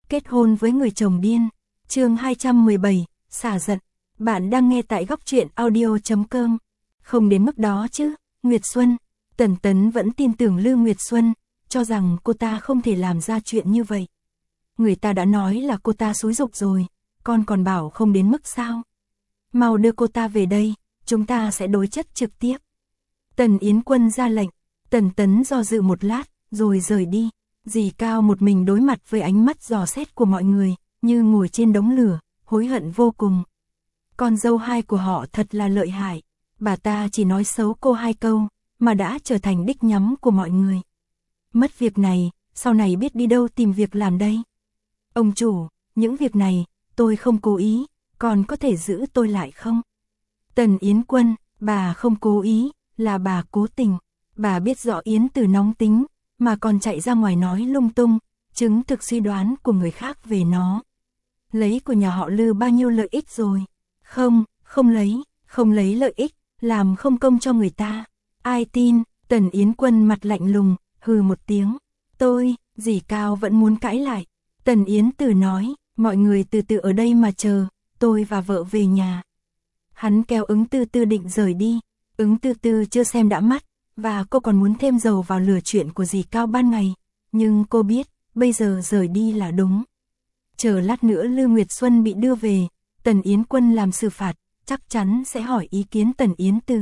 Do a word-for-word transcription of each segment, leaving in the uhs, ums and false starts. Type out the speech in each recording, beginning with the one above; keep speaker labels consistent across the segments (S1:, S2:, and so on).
S1: Kết hôn với người chồng điên. Chương hai trăm mười bảy, xả giận. Bạn đang nghe tại góc truyện audio chấm com. Không đến mức đó chứ, Nguyệt Xuân. Tần Tấn vẫn tin tưởng Lư Nguyệt Xuân, cho rằng cô ta không thể làm ra chuyện như vậy. Người ta đã nói là cô ta xúi giục rồi, con còn bảo không đến mức sao? Mau đưa cô ta về đây, chúng ta sẽ đối chất trực tiếp. Tần Yến Quân ra lệnh. Tần Tấn do dự một lát, rồi rời đi. Dì Cao một mình đối mặt với ánh mắt dò xét của mọi người, như ngồi trên đống lửa, hối hận vô cùng. Con dâu hai của họ thật là lợi hại. Bà ta chỉ nói xấu cô hai câu, mà đã trở thành đích nhắm của mọi người. Mất việc này, sau này biết đi đâu tìm việc làm đây? Ông chủ, những việc này, tôi không cố ý, còn có thể giữ tôi lại không? Tần Yến Quân, bà không cố ý, là bà cố tình. Bà biết rõ Yến Từ nóng tính, mà còn chạy ra ngoài nói lung tung, chứng thực suy đoán của người khác về nó. Lấy của nhà họ Lư bao nhiêu lợi ích rồi? Không, không lấy, không lấy lợi ích, làm không công cho người ta. Ai tin? Tần Yến Quân mặt lạnh lùng, hừ một tiếng. Tôi, dì Cao vẫn muốn cãi lại. Tần Yến Từ nói, mọi người từ từ ở đây mà chờ, tôi và vợ về nhà. Hắn kéo Ứng Tư Tư định rời đi. Ứng Tư Tư chưa xem đã mắt, và cô còn muốn thêm dầu vào lửa chuyện của dì Cao ban ngày. Nhưng cô biết, bây giờ rời đi là đúng. Chờ lát nữa Lư Nguyệt Xuân bị đưa về, Tần Yến Quân làm xử phạt, chắc chắn sẽ hỏi ý kiến Tần Yến Từ.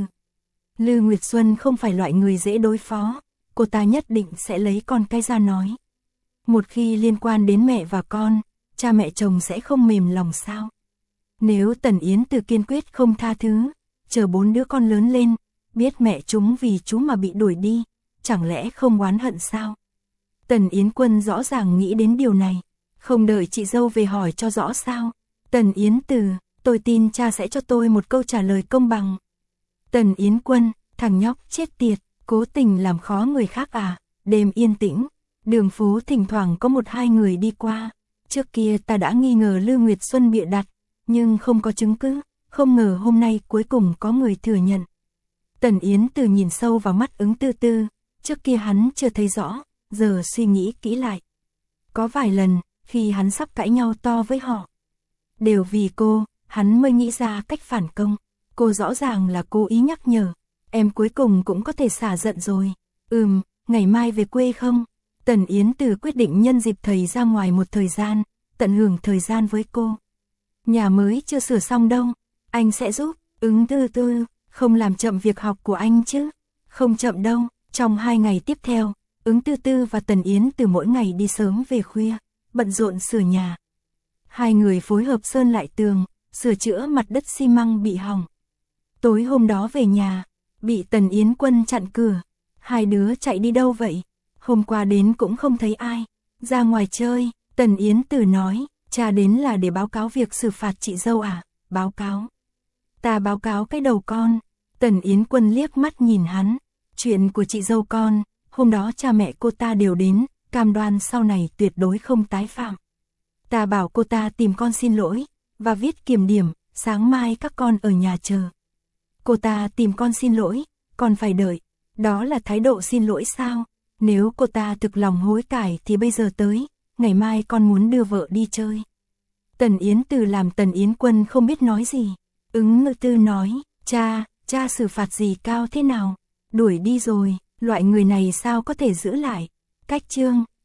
S1: Lư Nguyệt Xuân không phải loại người dễ đối phó, cô ta nhất định sẽ lấy con cái ra nói. Một khi liên quan đến mẹ và con, cha mẹ chồng sẽ không mềm lòng sao? Nếu Tần Yến Từ kiên quyết không tha thứ, chờ bốn đứa con lớn lên, biết mẹ chúng vì chú mà bị đuổi đi, chẳng lẽ không oán hận sao? Tần Yến Quân rõ ràng nghĩ đến điều này, không đợi chị dâu về hỏi cho rõ sao? Tần Yến Từ, tôi tin cha sẽ cho tôi một câu trả lời công bằng. Tần Yến Quân, thằng nhóc chết tiệt, cố tình làm khó người khác à? Đêm yên tĩnh, đường phố thỉnh thoảng có một hai người đi qua. Trước kia ta đã nghi ngờ Lư Nguyệt Xuân bịa đặt, nhưng không có chứng cứ, không ngờ hôm nay cuối cùng có người thừa nhận. Tần Yến Từ nhìn sâu vào mắt Ứng Tư Tư, trước kia hắn chưa thấy rõ, giờ suy nghĩ kỹ lại. Có vài lần, khi hắn sắp cãi nhau to với họ, đều vì cô, hắn mới nghĩ ra cách phản công. Cô rõ ràng là cố ý nhắc nhở, em cuối cùng cũng có thể xả giận rồi. Ừm, ngày mai về quê không? Tần Yến Từ quyết định nhân dịp thầy ra ngoài một thời gian, tận hưởng thời gian với cô. Nhà mới chưa sửa xong đâu, anh sẽ giúp. Ứng Tư Tư, không làm chậm việc học của anh chứ? Không chậm đâu. Trong hai ngày tiếp theo, Ứng Tư Tư và Tần Yến Từ mỗi ngày đi sớm về khuya, bận rộn sửa nhà. Hai người phối hợp sơn lại tường, sửa chữa mặt đất xi măng bị hỏng. Tối hôm đó về nhà, bị Tần Yến Quân chặn cửa. Hai đứa chạy đi đâu vậy? Hôm qua đến cũng không thấy ai. Ra ngoài chơi. Tần Yến Từ nói, cha đến là để báo cáo việc xử phạt chị dâu à? Báo cáo? Ta báo cáo cái đầu con. Tần Yến Quân liếc mắt nhìn hắn. Chuyện của chị dâu con, hôm đó cha mẹ cô ta đều đến, cam đoan sau này tuyệt đối không tái phạm. Ta bảo cô ta tìm con xin lỗi, và viết kiểm điểm, sáng mai các con ở nhà chờ. Cô ta tìm con xin lỗi, còn phải đợi. Đó là thái độ xin lỗi sao? Nếu cô ta thực lòng hối cải thì bây giờ tới, ngày mai con muốn đưa vợ đi chơi. Tần Yến Từ làm Tần Yến Quân không biết nói gì. Ứng Ngư Tư nói, cha, cha xử phạt gì Cao thế nào? Đuổi đi rồi, loại người này sao có thể giữ lại? Cách chương.